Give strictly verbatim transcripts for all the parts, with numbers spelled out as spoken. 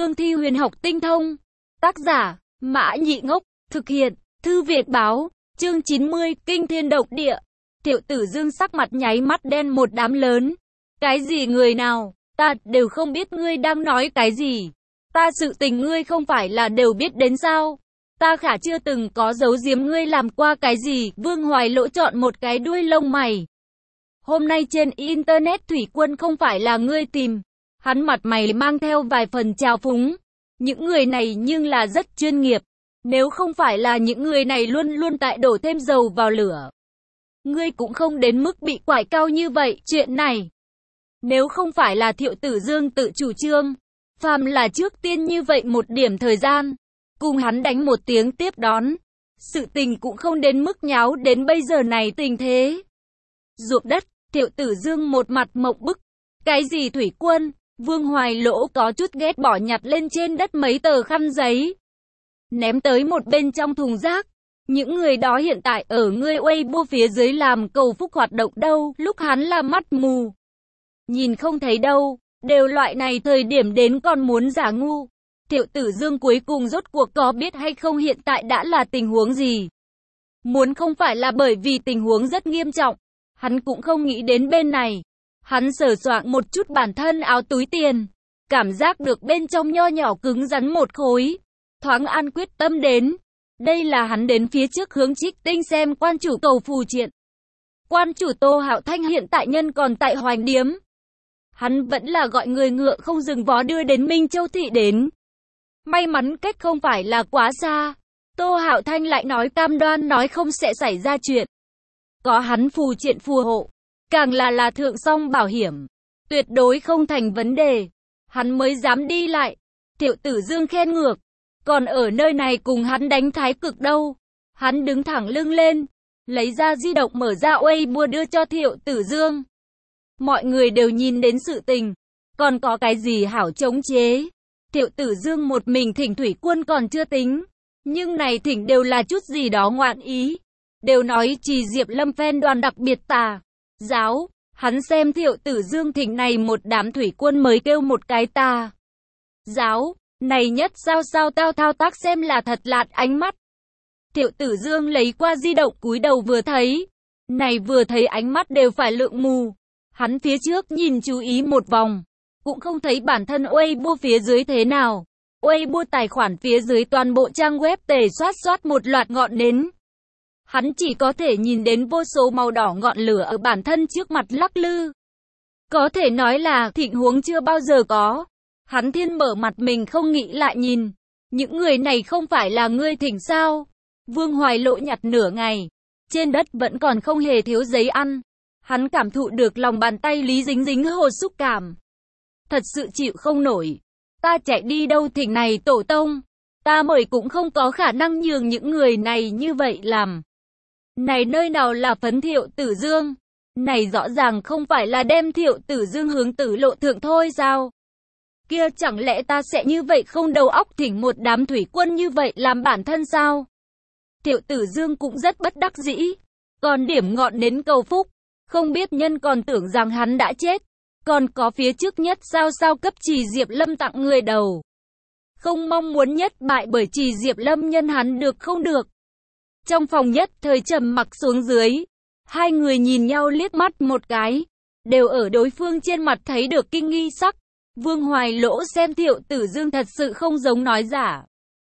Cương thi huyền học tinh thông. Tác giả, Mã Nhị Ngốc, thực hiện, Thư Việt báo, chương chín mươi, Kinh Thiên Độc Địa. Thiệu Tử Dương sắc mặt nháy mắt đen một đám lớn. Cái gì người nào, ta đều không biết ngươi đang nói cái gì. Ta sự tình ngươi không phải là đều biết đến sao? Ta khả chưa từng có giấu giếm ngươi làm qua cái gì. Vương Hoài Lỗ chọn một cái đuôi lông mày. Hôm nay trên Internet Thủy Quân không phải là ngươi tìm. Hắn mặt mày mang theo vài phần trào phúng. Những người này nhưng là rất chuyên nghiệp. Nếu không phải là những người này luôn luôn tại đổ thêm dầu vào lửa, ngươi cũng không đến mức bị quải cao như vậy. Chuyện này, nếu không phải là Thiệu Tử Dương tự chủ trương, phàm là trước tiên như vậy một điểm thời gian, cùng hắn đánh một tiếng tiếp đón, sự tình cũng không đến mức nháo đến bây giờ này tình thế. Ruộng đất, Thiệu Tử Dương một mặt mộng bức. Cái gì Thủy Quân? Vương Hoài Lỗ có chút ghét bỏ nhặt lên trên đất mấy tờ khăn giấy, ném tới một bên trong thùng rác. Những người đó hiện tại ở ngươi Weibo phía dưới làm cầu phúc hoạt động đâu, lúc hắn là mắt mù, nhìn không thấy đâu, đều loại này thời điểm đến còn muốn giả ngu. Thiệu Tử Dương cuối cùng rốt cuộc có biết hay không hiện tại đã là tình huống gì? Muốn không phải là bởi vì tình huống rất nghiêm trọng, hắn cũng không nghĩ đến bên này. Hắn sờ soạng một chút bản thân áo túi tiền, cảm giác được bên trong nho nhỏ cứng rắn một khối, thoáng an quyết tâm đến. Đây là hắn đến phía trước hướng Trích Tinh xem quan chủ cầu phù triện. Quan chủ Tô Hạo Thanh hiện tại nhân còn tại Hoành Điếm. Hắn vẫn là gọi người ngựa không dừng vó đưa đến Minh Châu Thị đến. May mắn cách không phải là quá xa. Tô Hạo Thanh lại nói cam đoan nói không sẽ xảy ra chuyện. Có hắn phù triện phù hộ, càng là là thượng song bảo hiểm, tuyệt đối không thành vấn đề. Hắn mới dám đi lại. Thiệu Tử Dương khen ngược. Còn ở nơi này cùng hắn đánh thái cực đâu. Hắn đứng thẳng lưng lên, lấy ra di động mở ra Weibo đưa cho Thiệu Tử Dương. Mọi người đều nhìn đến sự tình, còn có cái gì hảo chống chế. Thiệu Tử Dương một mình thỉnh Thủy Quân còn chưa tính, nhưng này thỉnh đều là chút gì đó ngoạn ý. Đều nói Trì Diệp Lâm phen đoàn đặc biệt tà giáo. Hắn xem Thiệu Tử Dương thỉnh này một đám Thủy Quân mới kêu một cái tà giáo. Này nhất sao sao tao thao tác xem là thật lạt ánh mắt. Thiệu Tử Dương lấy qua di động cúi đầu vừa thấy. Này vừa thấy ánh mắt đều phải lượng mù. Hắn phía trước nhìn chú ý một vòng, cũng không thấy bản thân Weibo phía dưới thế nào. Weibo tài khoản phía dưới toàn bộ trang web tề soát soát một loạt ngọn nến. Hắn chỉ có thể nhìn đến vô số màu đỏ ngọn lửa ở bản thân trước mặt lắc lư. Có thể nói là thịnh huống chưa bao giờ có. Hắn thiên mở mặt mình không nghĩ lại nhìn. Những người này không phải là ngươi thỉnh sao? Vương Hoài Lỗ nhặt nửa ngày. Trên đất vẫn còn không hề thiếu giấy ăn. Hắn cảm thụ được lòng bàn tay lý dính dính hồ xúc cảm. Thật sự chịu không nổi. Ta chạy đi đâu thỉnh này tổ tông. Ta mời cũng không có khả năng nhường những người này như vậy làm. Này nơi nào là phấn Thiệu Tử Dương? Này rõ ràng không phải là đem Thiệu Tử Dương hướng tử lộ thượng thôi sao? Kia chẳng lẽ ta sẽ như vậy không đầu óc thỉnh một đám Thủy Quân như vậy làm bản thân sao? Thiệu Tử Dương cũng rất bất đắc dĩ. Còn điểm ngọn nến cầu phúc, không biết nhân còn tưởng rằng hắn đã chết. Còn có phía trước nhất sao sao cấp Trì Diệp Lâm tặng người đầu. Không mong muốn nhất bại bởi Trì Diệp Lâm nhân hắn được không được. Trong phòng nhất thời trầm mặc xuống dưới. Hai người nhìn nhau liếc mắt một cái, đều ở đối phương trên mặt thấy được kinh nghi sắc. Vương Hoài Lỗ xem Thiệu Tử Dương thật sự không giống nói giả.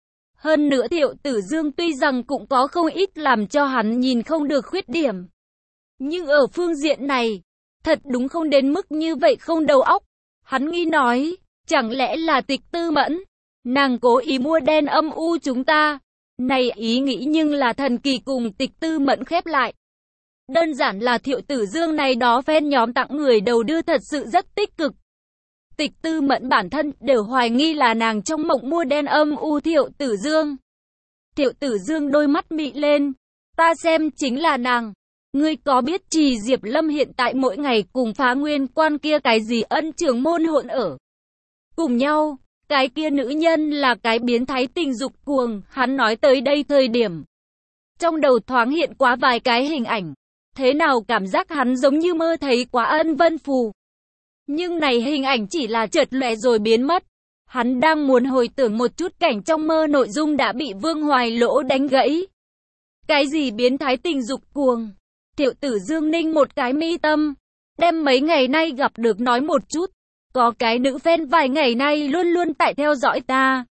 Hơn nữa Thiệu Tử Dương tuy rằng cũng có không ít làm cho hắn nhìn không được khuyết điểm, nhưng ở phương diện này, thật đúng không đến mức như vậy không đầu óc. Hắn nghi nói, chẳng lẽ là Tịch Tư Mẫn, nàng cố ý mua đen âm u chúng ta. Này ý nghĩ nhưng là thần kỳ cùng Tịch Tư Mẫn khép lại. Đơn giản là Thiệu Tử Dương này đó fan nhóm tặng người đầu đưa thật sự rất tích cực. Tịch Tư Mẫn bản thân đều hoài nghi là nàng trong mộng mua đen âm u Thiệu Tử Dương. Thiệu Tử Dương đôi mắt mị lên. Ta xem chính là nàng. Ngươi có biết Trì Diệp Lâm hiện tại mỗi ngày cùng Phá Nguyên Quan kia cái gì ân trưởng môn hỗn ở cùng nhau. Cái kia nữ nhân là cái biến thái tình dục cuồng. Hắn nói tới đây thời điểm, trong đầu thoáng hiện quá vài cái hình ảnh. Thế nào cảm giác hắn giống như mơ thấy quá Ân Vân Phù. Nhưng này hình ảnh chỉ là chợt lóe rồi biến mất. Hắn đang muốn hồi tưởng một chút cảnh trong mơ, nội dung đã bị Vương Hoài Lỗ đánh gãy. Cái gì biến thái tình dục cuồng? Thiệu tử Dương ninh một cái mi tâm, đem mấy ngày nay gặp được nói một chút. Có cái nữ fan vài ngày nay luôn luôn tại theo dõi ta.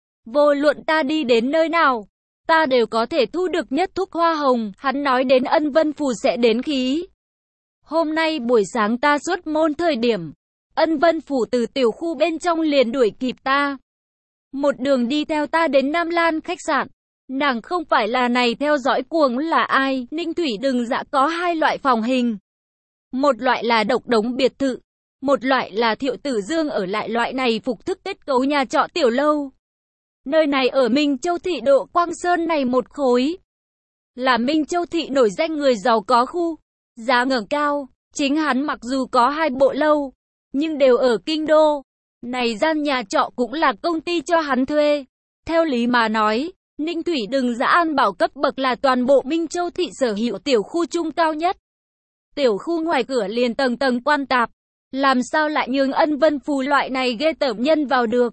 Vô luận ta đi đến nơi nào, ta đều có thể thu được nhất thuốc hoa hồng. Hắn nói đến Ân Vân Phù sẽ đến khí. Hôm nay buổi sáng ta xuất môn thời điểm, Ân Vân Phủ từ tiểu khu bên trong liền đuổi kịp ta. Một đường đi theo ta đến Nam Lan khách sạn. Nàng không phải là này theo dõi cuồng là ai? Ninh Thủy Đừng Dạ có hai loại phòng hình. Một loại là độc đống biệt thự. Một loại là Thiệu Tử Dương ở lại loại này phục thức kết cấu nhà trọ tiểu lâu. Nơi này ở Minh Châu thị Độ Quang Sơn này một khối. Là Minh Châu thị nổi danh người giàu có khu. Giá ngẩng cao. Chính hắn mặc dù có hai bộ lâu, nhưng đều ở kinh đô. Này gian nhà trọ cũng là công ty cho hắn thuê. Theo lý mà nói, Ninh Thủy Đừng Dạ an bảo cấp bậc là toàn bộ Minh Châu thị sở hữu tiểu khu trung cao nhất. Tiểu khu ngoài cửa liền tầng tầng quan tạp. Làm sao lại nhường Ân Vân Phù loại này ghê tởm nhân vào được?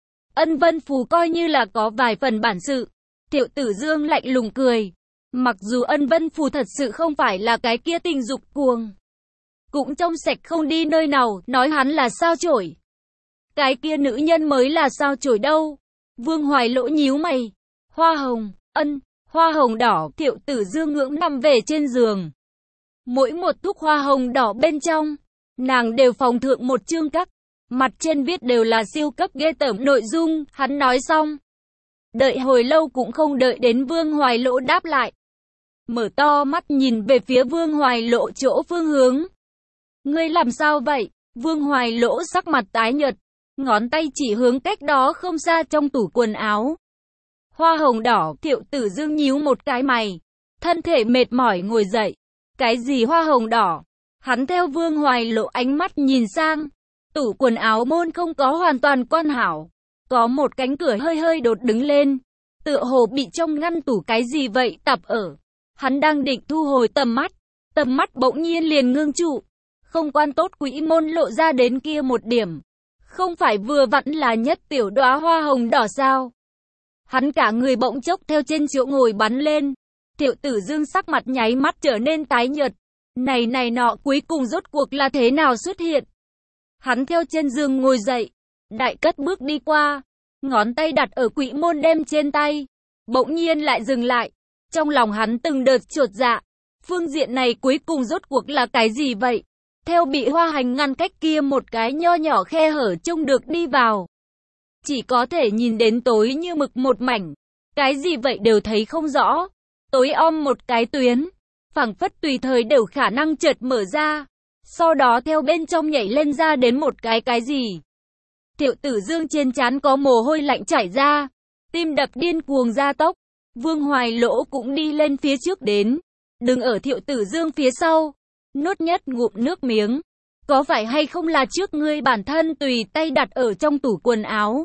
Ân Vân Phù coi như là có vài phần bản sự. Thiệu Tử Dương lạnh lùng cười. Mặc dù Ân Vân Phù thật sự không phải là cái kia tình dục cuồng, cũng trong sạch không đi nơi nào, nói hắn là sao chổi. Cái kia nữ nhân mới là sao chổi đâu. Vương Hoài Lỗ nhíu mày. Hoa hồng, ân, hoa hồng đỏ. Thiệu Tử Dương ngưỡng nằm về trên giường. Mỗi một thuốc hoa hồng đỏ bên trong, nàng đều phòng thượng một chương các. Mặt trên viết đều là siêu cấp ghê tởm nội dung. Hắn nói xong, đợi hồi lâu cũng không đợi đến Vương Hoài Lỗ đáp lại. Mở to mắt nhìn về phía Vương Hoài Lỗ chỗ phương hướng. Ngươi làm sao vậy? Vương Hoài Lỗ sắc mặt tái nhợt, ngón tay chỉ hướng cách đó không xa trong tủ quần áo. Hoa hồng đỏ. Thiệu Tử Dương nhíu một cái mày, thân thể mệt mỏi ngồi dậy. Cái gì hoa hồng đỏ? Hắn theo Vương Hoài Lỗ ánh mắt nhìn sang. Tủ quần áo môn không có hoàn toàn quan hảo, có một cánh cửa hơi hơi đột đứng lên, tựa hồ bị trong ngăn tủ cái gì vậy tập ở. Hắn đang định thu hồi tầm mắt, tầm mắt bỗng nhiên liền ngưng trụ. Không quan tốt quỹ môn lộ ra đến kia một điểm, không phải vừa vặn là nhất tiểu đóa hoa hồng đỏ sao? Hắn cả người bỗng chốc theo trên chỗ ngồi bắn lên. Thiệu Tử Dương sắc mặt nháy mắt trở nên tái nhợt. Này này nọ cuối cùng rốt cuộc là thế nào xuất hiện? Hắn theo trên giường ngồi dậy, đại cất bước đi qua, ngón tay đặt ở quỹ môn đem trên tay, bỗng nhiên lại dừng lại. Trong lòng hắn từng đợt chột dạ, phương diện này cuối cùng rốt cuộc là cái gì vậy? Theo bị hoa hành ngăn cách kia một cái nho nhỏ khe hở trông được đi vào, chỉ có thể nhìn đến tối như mực một mảnh, cái gì vậy đều thấy không rõ, tối om một cái tuyến, phảng phất tùy thời đều khả năng chợt mở ra, sau đó theo bên trong nhảy lên ra đến một cái cái gì. Thiệu Tử Dương trên trán có mồ hôi lạnh chảy ra, tim đập điên cuồng gia tốc. Vương Hoài Lỗ cũng đi lên phía trước đến, đứng ở Thiệu Tử Dương phía sau, nuốt nhất ngụm nước miếng. Có phải hay không là trước ngươi bản thân tùy tay đặt ở trong tủ quần áo?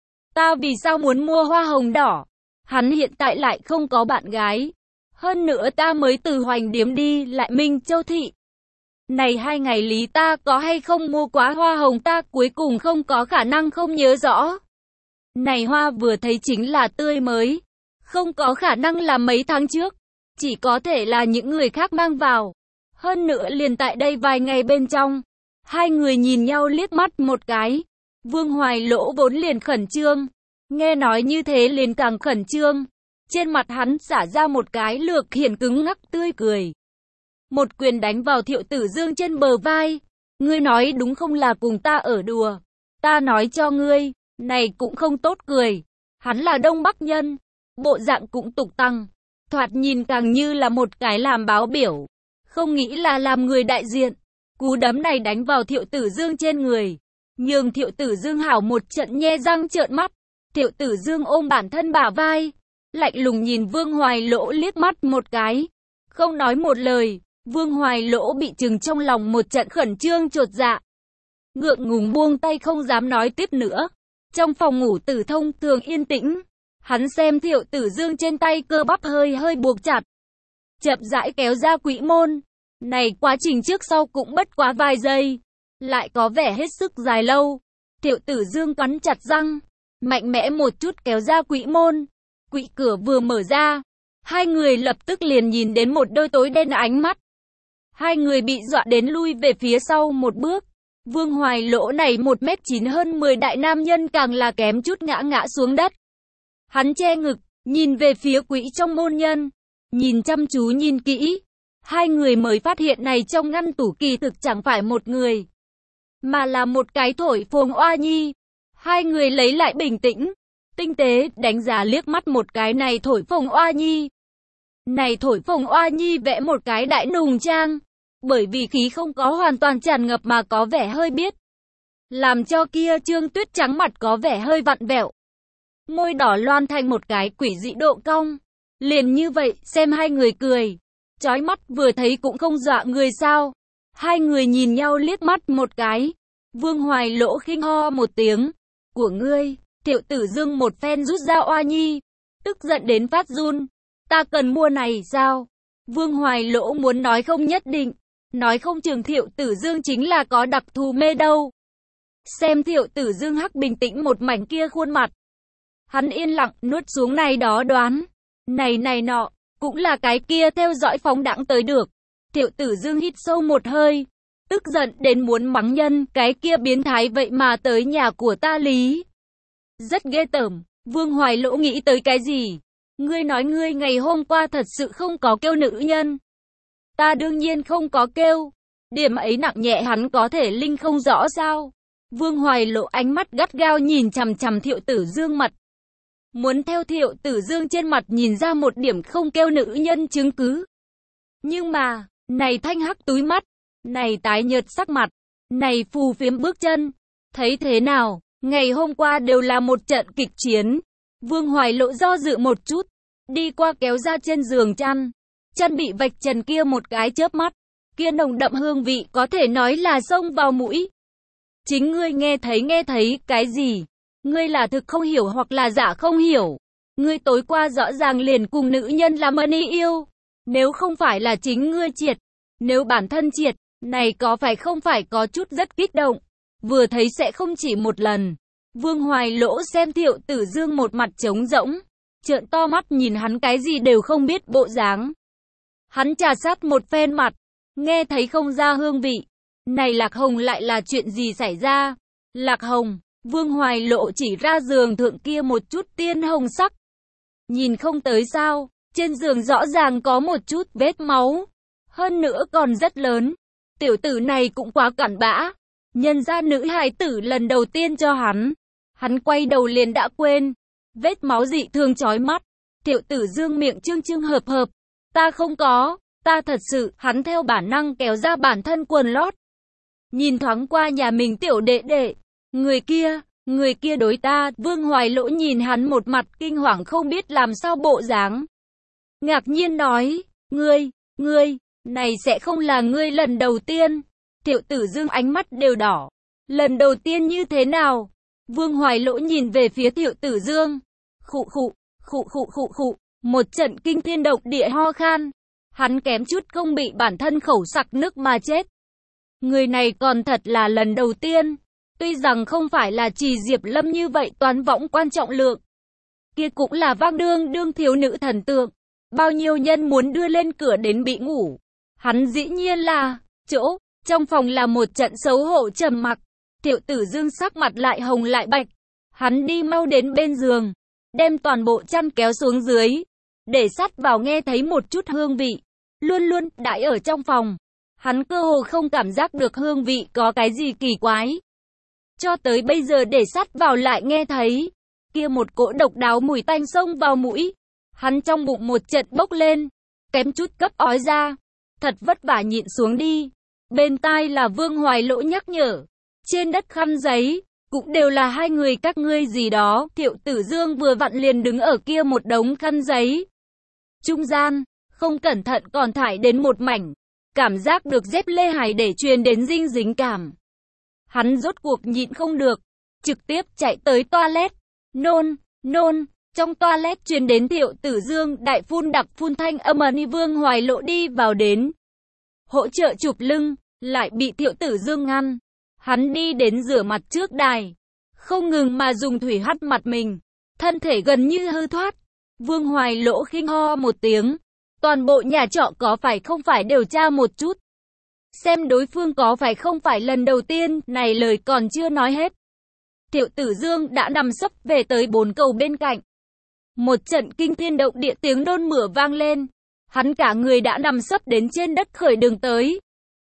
Ta vì sao muốn mua hoa hồng đỏ? Hắn hiện tại lại không có bạn gái. Hơn nữa ta mới từ Hoành Điếm đi lại Minh Châu thị. Này hai ngày lý ta có hay không mua quá hoa hồng ta cuối cùng không có khả năng không nhớ rõ. Này hoa vừa thấy chính là tươi mới, không có khả năng là mấy tháng trước, chỉ có thể là những người khác mang vào. Hơn nữa liền tại đây vài ngày bên trong, hai người nhìn nhau liếc mắt một cái. Vương Hoài Lỗ vốn liền khẩn trương, nghe nói như thế liền càng khẩn trương. Trên mặt hắn xả ra một cái lược hiển cứng ngắc tươi cười. Một quyền đánh vào Thiệu Tử Dương trên bờ vai. Ngươi nói đúng không là cùng ta ở đùa? Ta nói cho ngươi, này cũng không tốt cười. Hắn là Đông Bắc nhân, bộ dạng cũng tục tăng, thoạt nhìn càng như là một cái làm báo biểu, không nghĩ là làm người đại diện. Cú đấm này đánh vào Thiệu Tử Dương trên người, nhường Thiệu Tử Dương hảo một trận nhe răng trợn mắt. Thiệu Tử Dương ôm bản thân bả vai, lạnh lùng nhìn Vương Hoài Lỗ liếc mắt một cái, không nói một lời. Vương Hoài Lỗ bị trừng trong lòng một trận khẩn trương chột dạ, ngượng ngùng buông tay không dám nói tiếp nữa. Trong phòng ngủ Tử Thông thường yên tĩnh, hắn xem Thiệu Tử Dương trên tay cơ bắp hơi hơi buộc chặt, chậm rãi kéo ra quỹ môn. Này quá trình trước sau cũng bất quá vài giây, lại có vẻ hết sức dài lâu. Thiệu Tử Dương cắn chặt răng, mạnh mẽ một chút kéo ra quỹ môn. Quỹ cửa vừa mở ra, hai người lập tức liền nhìn đến một đôi tối đen ánh mắt. Hai người bị dọa đến lui về phía sau một bước. Vương Hoài Lỗ này một mét chín hơn mười đại nam nhân càng là kém chút ngã ngã xuống đất. Hắn che ngực, nhìn về phía quỹ trong môn nhân, nhìn chăm chú nhìn kỹ. Hai người mới phát hiện này trong ngăn tủ kỳ thực chẳng phải một người, mà là một cái thổi phồng oa nhi. Hai người lấy lại bình tĩnh, tinh tế đánh giá liếc mắt một cái này thổi phồng oa nhi. Này thổi phồng oa nhi vẽ một cái đại nùng trang, bởi vì khí không có hoàn toàn tràn ngập mà có vẻ hơi biết, làm cho kia Trương Tuyết trắng mặt có vẻ hơi vặn vẹo. Môi đỏ loan thành một cái quỷ dị độ cong. Liền như vậy, xem hai người cười, chói mắt vừa thấy cũng không dọa người sao. Hai người nhìn nhau liếc mắt một cái. Vương Hoài Lỗ khinh ho một tiếng. Của ngươi, Thiệu Tử Dương một phen rút ra oa nhi, tức giận đến phát run. Ta cần mua này sao? Vương Hoài Lỗ muốn nói không nhất định, nói không chừng Thiệu Tử Dương chính là có đặc thù mê đâu. Xem Thiệu Tử Dương hắc bình tĩnh một mảnh kia khuôn mặt, hắn yên lặng nuốt xuống này đó đoán. Này này nọ, cũng là cái kia theo dõi phóng đãng tới được. Thiệu Tử Dương hít sâu một hơi, tức giận đến muốn mắng nhân, cái kia biến thái vậy mà tới nhà của ta lý. Rất ghê tởm. Vương Hoài Lỗ nghĩ tới cái gì? Ngươi nói ngươi ngày hôm qua thật sự không có kêu nữ nhân. Ta đương nhiên không có kêu. Điểm ấy nặng nhẹ hắn có thể linh không rõ sao? Vương Hoài Lỗ ánh mắt gắt gao nhìn chằm chằm Thiệu Tử Dương mặt. Muốn theo Thiệu Tử Dương trên mặt nhìn ra một điểm không kêu nữ nhân chứng cứ. Nhưng mà, này thanh hắc túi mắt, này tái nhợt sắc mặt, này phù phiếm bước chân, thấy thế nào, ngày hôm qua đều là một trận kịch chiến. Vương Hoài Lỗ do dự một chút, đi qua kéo ra trên giường chăn, chân bị vạch trần kia một cái chớp mắt, kia nồng đậm hương vị có thể nói là xông vào mũi. Chính ngươi nghe thấy nghe thấy cái gì? Ngươi là thực không hiểu hoặc là giả không hiểu. Ngươi tối qua rõ ràng liền cùng nữ nhân làm ân y yêu. Nếu không phải là chính ngươi triệt, nếu bản thân triệt, này có phải không phải có chút rất kích động. Vừa thấy sẽ không chỉ một lần. Vương Hoài Lỗ xem Thiệu Tử Dương một mặt trống rỗng, trợn to mắt nhìn hắn cái gì đều không biết bộ dáng. Hắn trà sát một phen mặt, nghe thấy không ra hương vị. Này Lạc Hồng lại là chuyện gì xảy ra? Lạc Hồng, Vương Hoài Lộ chỉ ra giường thượng kia một chút tiên hồng sắc. Nhìn không tới sao, trên giường rõ ràng có một chút vết máu. Hơn nữa còn rất lớn. Tiểu tử này cũng quá cặn bã. Nhân ra nữ hài tử lần đầu tiên cho hắn. Hắn quay đầu liền đã quên. Vết máu dị thường chói mắt. Tiểu tử Dương miệng trương trương hợp hợp. Ta không có, ta thật sự, hắn theo bản năng kéo ra bản thân quần lót. Nhìn thoáng qua nhà mình tiểu đệ đệ. Người kia, người kia đối ta, Vương Hoài Lỗ nhìn hắn một mặt kinh hoàng không biết làm sao bộ dáng. Ngạc nhiên nói, ngươi, ngươi, này sẽ không là ngươi lần đầu tiên. Tiểu tử Dương ánh mắt đều đỏ. Lần đầu tiên như thế nào? Vương Hoài Lỗ nhìn về phía Tiểu tử Dương. Khụ khụ, khụ khụ khụ khụ, một trận kinh thiên động địa ho khan. Hắn kém chút không bị bản thân khẩu sặc nước mà chết. Người này còn thật là lần đầu tiên. Tuy rằng không phải là chỉ Diệp Lâm như vậy toán võng quan trọng lượng. Kia cũng là vang đương đương thiếu nữ thần tượng. Bao nhiêu nhân muốn đưa lên cửa đến bị ngủ. Hắn dĩ nhiên là, chỗ, trong phòng là một trận xấu hổ trầm mặc. Tiểu tử Dương sắc mặt lại hồng lại bạch. Hắn đi mau đến bên giường. Đem toàn bộ chăn kéo xuống dưới. Để sát vào nghe thấy một chút hương vị. Luôn luôn đãi ở trong phòng. Hắn cơ hồ không cảm giác được hương vị có cái gì kỳ quái. Cho tới bây giờ để sát vào lại nghe thấy. Kia một cỗ độc đáo mùi tanh xông vào mũi. Hắn trong bụng một trận bốc lên. Kém chút cấp ói ra. Thật vất vả nhịn xuống đi. Bên tai là Vương Hoài Lỗ nhắc nhở. Trên đất khăn giấy. Cũng đều là hai người các ngươi gì đó. Thiệu tử Dương vừa vặn liền đứng ở kia một đống khăn giấy. Trung gian. Không cẩn thận còn thải đến một mảnh. Cảm giác được dép lê hài để truyền đến dinh dính cảm. Hắn rốt cuộc nhịn không được. Trực tiếp chạy tới toilet. Nôn, nôn. Trong toilet truyền đến Thiệu tử Dương đại phun đặc phun thanh âm ầm. Vương Hoài Lộ đi vào đến. Hỗ trợ chụp lưng. Lại bị Thiệu tử Dương ngăn. Hắn đi đến rửa mặt trước đài. không ngừng mà dùng thủy hắt mặt mình, thân thể gần như hư thoát. Vương Hoài Lỗ khinh ho một tiếng, toàn bộ nhà trọ có phải không phải điều tra một chút, xem đối phương có phải không phải lần đầu tiên. Này lời còn chưa nói hết, Thiệu Tử Dương đã nằm sấp về tới bốn cầu bên cạnh. Một trận kinh thiên động địa tiếng đôn mửa vang lên, hắn cả người đã nằm sấp đến trên đất khởi đường tới.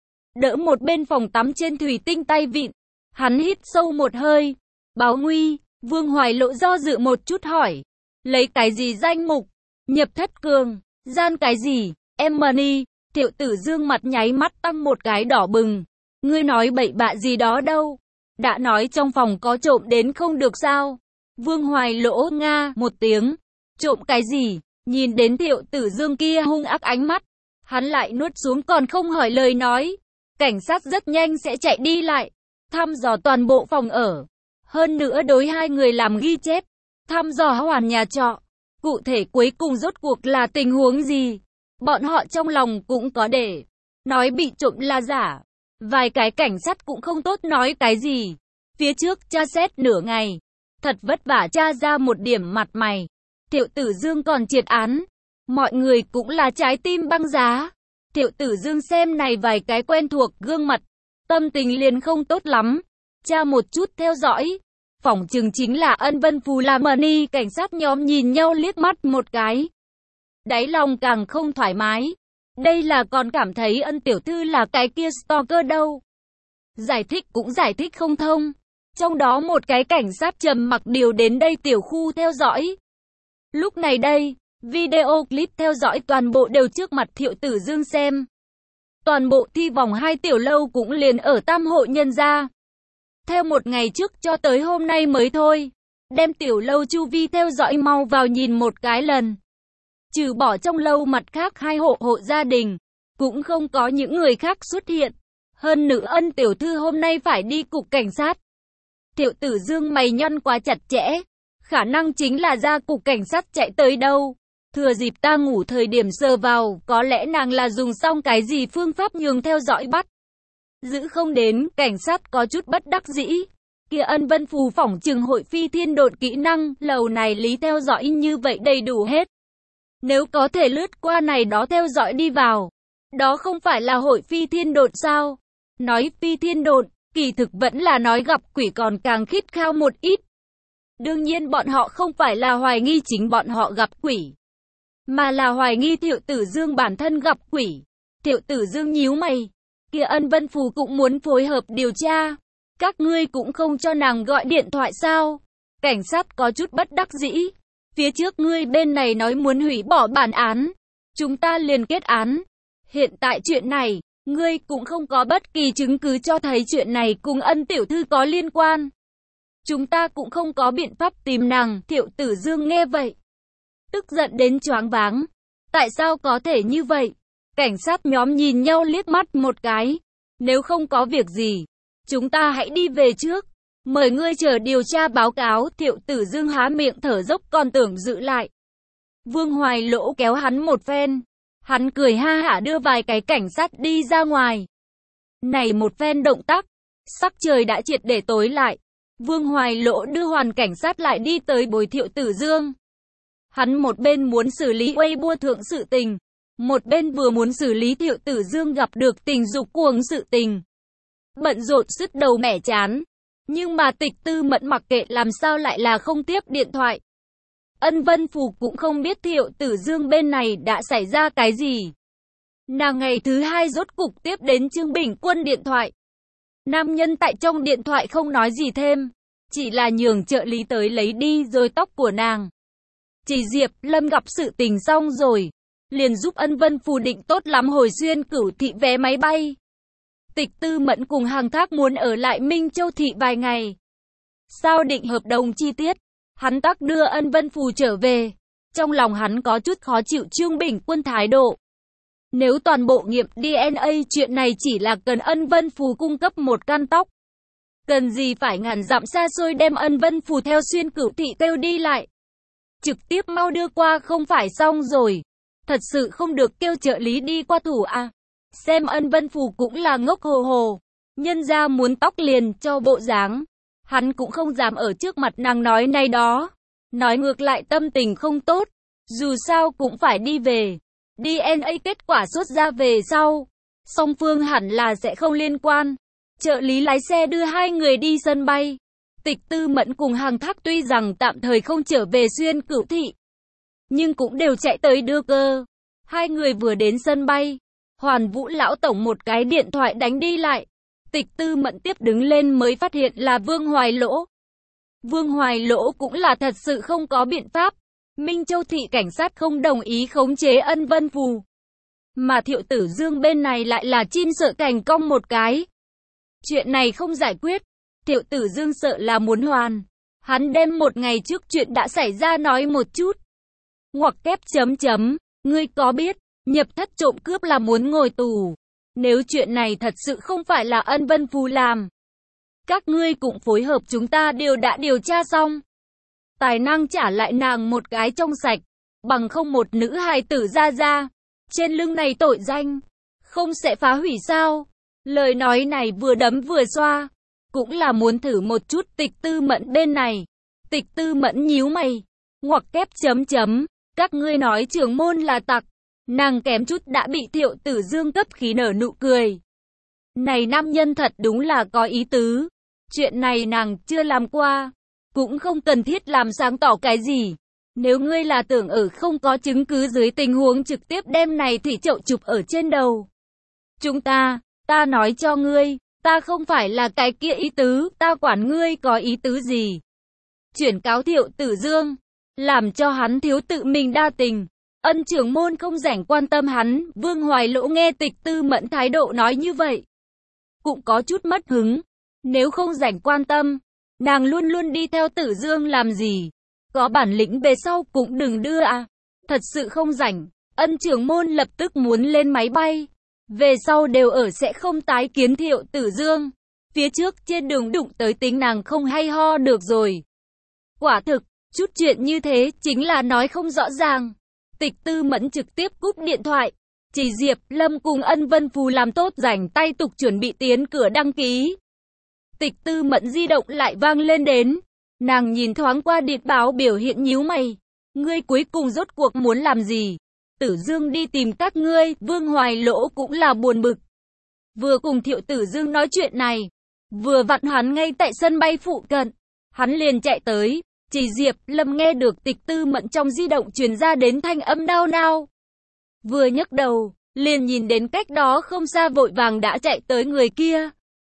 Đỡ một bên phòng tắm trên thủy tinh tay vịn, hắn hít sâu một hơi. Báo nguy, Vương Hoài Lỗ do dự một chút hỏi, lấy cái gì danh mục? Nhập thất cường, gian cái gì? Em money. Thiệu Tử Dương mặt nháy mắt tăng một cái đỏ bừng. Ngươi nói bậy bạ gì đó đâu? Đã nói trong phòng có trộm đến không được sao? Vương Hoài Lỗ nga một tiếng. Trộm cái gì? Nhìn đến Thiệu Tử Dương kia hung ác ánh mắt, hắn lại nuốt xuống còn không hỏi lời nói. Cảnh sát rất nhanh sẽ chạy đi lại, thăm dò toàn bộ phòng ở. Hơn nữa đối hai người làm ghi chép, thăm dò hoàn nhà trọ. Cụ thể cuối cùng rốt cuộc là tình huống gì? Bọn họ trong lòng cũng có để nói bị trộm là giả. Vài cái cảnh sát cũng không tốt nói cái gì. Phía trước tra xét nửa ngày, thật vất vả tra ra một điểm mặt mày. Thiệu Tử Dương còn triệt án. Mọi người cũng là trái tim băng giá. Thiệu Tử Dương xem này vài cái quen thuộc gương mặt, tâm tình liền không tốt lắm. Tra một chút theo dõi, phỏng chừng chính là Ân Vân Phù làm money. Cảnh sát nhóm nhìn nhau liếc mắt một cái, đáy lòng càng không thoải mái. Đây là còn cảm thấy Ân tiểu thư là cái kia stalker đâu. Giải thích cũng giải thích không thông. Trong đó một cái cảnh sát trầm mặc điều đến đây tiểu khu theo dõi. Lúc này đây, video clip theo dõi toàn bộ đều trước mặt Thiệu Tử Dương xem. Toàn bộ thi vòng hai tiểu lâu cũng liền ở tam hộ nhân gia. Theo một ngày trước cho tới hôm nay mới thôi. Đem tiểu lâu chu vi theo dõi mau vào nhìn một cái lần. Trừ bỏ trong lâu mặt khác hai hộ hộ gia đình, cũng không có những người khác xuất hiện. Hơn nữa Ân tiểu thư hôm nay phải đi cục cảnh sát. Thiệu Tử Dương mày nhăn quá chặt chẽ. Khả năng chính là ra cục cảnh sát chạy tới đâu. Thừa dịp ta ngủ thời điểm sờ vào, có lẽ nàng là dùng xong cái gì phương pháp nhường theo dõi bắt. Giữ không đến, cảnh sát có chút bất đắc dĩ. Kia Ân Vân Phù phỏng chừng hội phi thiên độn kỹ năng, lầu này lý theo dõi như vậy đầy đủ hết. Nếu có thể lướt qua này đó theo dõi đi vào, đó không phải là hội phi thiên độn sao? Nói phi thiên độn, kỳ thực vẫn là nói gặp quỷ còn càng khít khao một ít. Đương nhiên bọn họ không phải là hoài nghi chính bọn họ gặp quỷ, mà là hoài nghi Thiệu Tử Dương bản thân gặp quỷ. Thiệu Tử Dương nhíu mày, kia Ân Vân Phù cũng muốn phối hợp điều tra. Các ngươi cũng không cho nàng gọi điện thoại sao? Cảnh sát có chút bất đắc dĩ. Phía trước ngươi bên này nói muốn hủy bỏ bản án, chúng ta liền kết án. Hiện tại chuyện này, ngươi cũng không có bất kỳ chứng cứ cho thấy chuyện này cùng Ân tiểu thư có liên quan. Chúng ta cũng không có biện pháp tìm nàng. Thiệu Tử Dương nghe vậy, tức giận đến choáng váng. Tại sao có thể như vậy? Cảnh sát nhóm nhìn nhau liếc mắt một cái. Nếu không có việc gì, chúng ta hãy đi về trước. Mời ngươi chờ điều tra báo cáo. Thiệu Tử Dương há miệng thở dốc còn tưởng giữ lại. Vương Hoài Lỗ kéo hắn một phen. Hắn cười ha hả đưa vài cái cảnh sát đi ra ngoài. Này một phen động tác, sắc trời đã triệt để tối lại. Vương Hoài Lỗ đưa hoàn cảnh sát lại đi tới bồi Thiệu Tử Dương. Hắn một bên muốn xử lý Weibo thượng sự tình, một bên vừa muốn xử lý Thiệu Tử Dương gặp được tình dục cuồng sự tình. Bận rộn sứt đầu mẻ chán. Nhưng mà Tịch Tư Mẫn mặc kệ làm sao lại là không tiếp điện thoại. Ân Vân Phù cũng không biết Thiệu Tử Dương bên này đã xảy ra cái gì. Nàng ngày thứ hai rốt cục tiếp đến Trương Bình Quân điện thoại. Nam nhân tại trong điện thoại không nói gì thêm, chỉ là nhường trợ lý tới lấy đi rồi tóc của nàng. Chỉ Diệp Lâm gặp sự tình xong rồi, liền giúp Ân Vân Phù định tốt lắm hồi xuyên Cửu Thị vé máy bay. Tịch Tư Mẫn cùng Hàng Thác muốn ở lại Minh Châu Thị vài ngày. Sao định hợp đồng chi tiết, hắn tác đưa Ân Vân Phù trở về. Trong lòng hắn có chút khó chịu Trương Bình Quân thái độ. Nếu toàn bộ nghiệm đê en a chuyện này chỉ là cần Ân Vân Phù cung cấp một căn tóc, cần gì phải ngàn dặm xa xôi đem Ân Vân Phù theo xuyên Cửu Thị kêu đi lại. Trực tiếp mau đưa qua không phải xong rồi. Thật sự không được kêu trợ lý đi qua thủ à. Xem Ân Vân Phù cũng là ngốc hồ hồ. Nhân ra muốn tóc liền cho bộ dáng. hắn cũng không dám ở trước mặt nàng nói này đó. Nói ngược lại tâm tình không tốt, dù sao cũng phải đi về. đê en a kết quả xuất ra về sau, song phương hẳn là sẽ không liên quan. Trợ lý lái xe đưa hai người đi sân bay. Tịch Tư Mẫn cùng Hằng Thác tuy rằng tạm thời không trở về Xuyên Cửu Thị, nhưng cũng đều chạy tới đưa cơ. Hai người vừa đến sân bay, Hoàn Vũ lão tổng một cái điện thoại đánh đi lại. Tịch Tư Mẫn tiếp đứng lên mới phát hiện là Vương Hoài Lỗ. Vương Hoài Lỗ cũng là thật sự không có biện pháp. Minh Châu thị cảnh sát không đồng ý khống chế Ân Vân Phù. Mà Thiệu Tử Dương bên này lại là chim sợ cành cong một cái. Chuyện này không giải quyết, Thiệu Tử Dương sợ là muốn hoàn. Hắn đem một ngày trước chuyện đã xảy ra nói một chút. Ngoặc kép chấm chấm, ngươi có biết, nhập thất trộm cướp là muốn ngồi tù. Nếu chuyện này thật sự không phải là Ân Vân Phù làm, các ngươi cũng phối hợp chúng ta đều đã điều tra xong. Tài năng trả lại nàng một cái trong sạch, bằng không một nữ hài tử ra ra. Trên lưng này tội danh, không sẽ phá hủy sao? Lời nói này vừa đấm vừa xoa, cũng là muốn thử một chút Tịch Tư Mẫn bên này. Tịch Tư Mẫn nhíu mày, ngoặc kép chấm chấm, các ngươi nói trưởng môn là tặc. Nàng kém chút đã bị Thiệu Tử Dương cấp khí nở nụ cười. Này nam nhân thật đúng là có ý tứ. Chuyện này nàng chưa làm qua, cũng không cần thiết làm sáng tỏ cái gì. Nếu ngươi là tưởng ở không có chứng cứ dưới tình huống trực tiếp đem này thủy chậu chụp ở trên đầu chúng ta, ta nói cho ngươi, ta không phải là cái kia ý tứ, ta quản ngươi có ý tứ gì. Chuyển cáo Thiệu Tử Dương, làm cho hắn thiếu tự mình đa tình. Ân trưởng môn không rảnh quan tâm hắn. Vương Hoài Lỗ nghe Tịch Tư Mẫn thái độ nói như vậy, cũng có chút mất hứng. Nếu không rảnh quan tâm, nàng luôn luôn đi theo Tử Dương làm gì? Có bản lĩnh về sau cũng đừng đưa à. Thật sự không rảnh. Ân trưởng môn lập tức muốn lên máy bay. Về sau đều ở sẽ không tái kiến Thiệu Tử Dương. Phía trước trên đường đụng tới tính nàng không hay ho được rồi. Quả thực, chút chuyện như thế chính là nói không rõ ràng. Tịch Tư Mẫn trực tiếp cúp điện thoại. Chỉ Diệp Lâm cùng Ân Vân Phù làm tốt rảnh tay tục chuẩn bị tiến cửa đăng ký. Tịch Tư Mẫn di động lại vang lên đến. Nàng nhìn thoáng qua điện báo biểu hiện nhíu mày. Ngươi cuối cùng rốt cuộc muốn làm gì? Tử Dương đi tìm các ngươi. Vương Hoài Lỗ cũng là buồn bực. Vừa cùng Thiệu Tử Dương nói chuyện này, vừa vặn hắn ngay tại sân bay phụ cận. Hắn liền chạy tới. Chỉ Diệp Lâm nghe được Tịch Tư Mẫn trong di động truyền ra đến thanh âm đau nao. Vừa nhấc đầu, liền nhìn đến cách đó không xa vội vàng đã chạy tới người kia.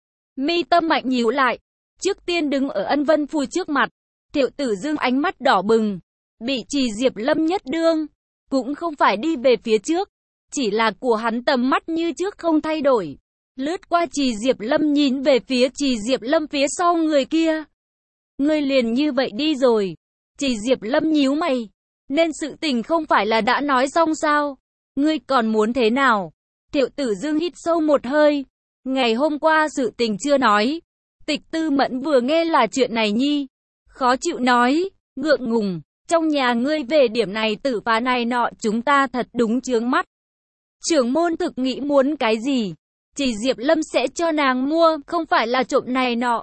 Mi tâm mạnh nhíu lại, trước tiên đứng ở Ân Vân Phù trước mặt. Thiệu Tử Dương ánh mắt đỏ bừng, bị Chỉ Diệp Lâm nhất đương, cũng không phải đi về phía trước, chỉ là của hắn tầm mắt như trước không thay đổi. Lướt qua Chỉ Diệp Lâm nhìn về phía Chỉ Diệp Lâm phía sau người kia. Ngươi liền như vậy đi rồi. Chỉ Diệp Lâm nhíu mày, nên sự tình không phải là đã nói xong sao? Ngươi còn muốn thế nào? Thiệu Tử Dương hít sâu một hơi. Ngày hôm qua sự tình chưa nói. Tịch Tư Mẫn vừa nghe là chuyện này nhi, khó chịu nói, ngượng ngùng, trong nhà ngươi về điểm này tử phá này nọ chúng ta thật đúng chướng mắt. Trưởng môn thực nghĩ muốn cái gì? Chỉ Diệp Lâm sẽ cho nàng mua, không phải là trộm này nọ.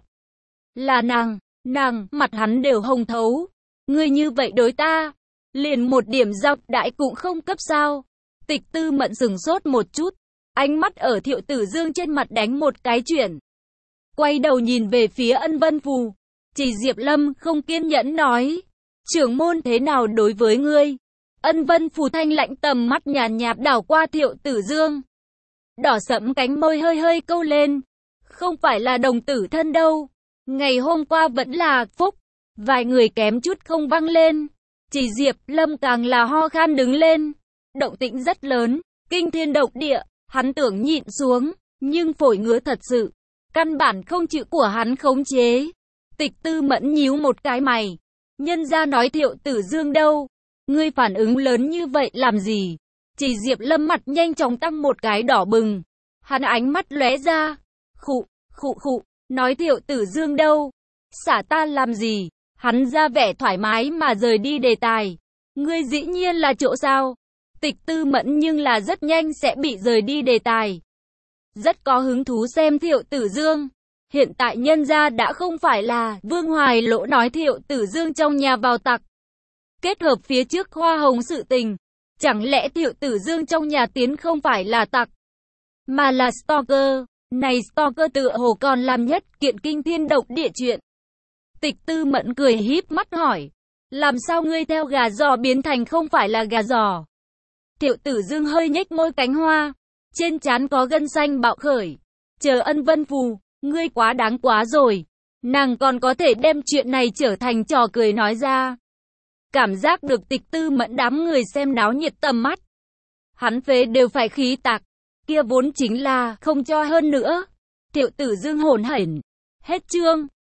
Là nàng, nàng, mặt hắn đều hồng thấu. Ngươi như vậy đối ta, liền một điểm dọc đại cũng không cấp sao? Tịch Tư Mẫn sừng sốt một chút, ánh mắt ở Thiệu Tử Dương trên mặt đánh một cái chuyển. Quay đầu nhìn về phía Ân Vân Phù. Chỉ Diệp Lâm không kiên nhẫn nói. Trưởng môn thế nào đối với ngươi? Ân Vân Phù thanh lạnh tầm mắt nhàn nhạt đảo qua Thiệu Tử Dương. Đỏ sẫm cánh môi hơi hơi câu lên. Không phải là đồng tử thân đâu. Ngày hôm qua vẫn là phúc. Vài người kém chút không văng lên. Chỉ Diệp Lâm càng là ho khan đứng lên. Động tĩnh rất lớn, kinh thiên động địa. Hắn tưởng nhịn xuống, nhưng phổi ngứa thật sự. Căn bản không chịu của hắn khống chế. Tịch Tư Mẫn nhíu một cái mày. Nhân ra nói Thiệu Tử Dương đâu? Ngươi phản ứng lớn như vậy làm gì? Chỉ Diệp Lâm mặt nhanh chóng tăng một cái đỏ bừng. Hắn ánh mắt lóe ra. Khụ, khụ khụ, nói Thiệu Tử Dương đâu? Xả ta làm gì? Hắn ra vẻ thoải mái mà rời đi đề tài. Ngươi dĩ nhiên là chỗ sao? Tịch Tư Mẫn nhưng là rất nhanh sẽ bị rời đi đề tài. Rất có hứng thú xem Thiệu Tử Dương. Hiện tại nhân gia đã không phải là Vương Hoài Lỗ nói Thiệu Tử Dương trong nhà vào tặc. Kết hợp phía trước hoa hồng sự tình. Chẳng lẽ Thiệu Tử Dương trong nhà tiến không phải là tặc, mà là stalker. Này stalker tựa hồ còn làm nhất kiện kinh thiên độc địa chuyện. Tịch Tư Mẫn cười híp mắt hỏi. Làm sao ngươi theo gà giò biến thành không phải là gà giò? Thiệu Tử Dương hơi nhếch môi cánh hoa. Trên trán có gân xanh bạo khởi. Chờ Ân Vân Phù, ngươi quá đáng quá rồi. Nàng còn có thể đem chuyện này trở thành trò cười nói ra. Cảm giác được Tịch Tư Mẫn đám người xem náo nhiệt tầm mắt. Hắn phế đều phải khí tạc. Kia vốn chính là không cho hơn nữa. Thiệu Tử Dương hồn hển. Hết chương.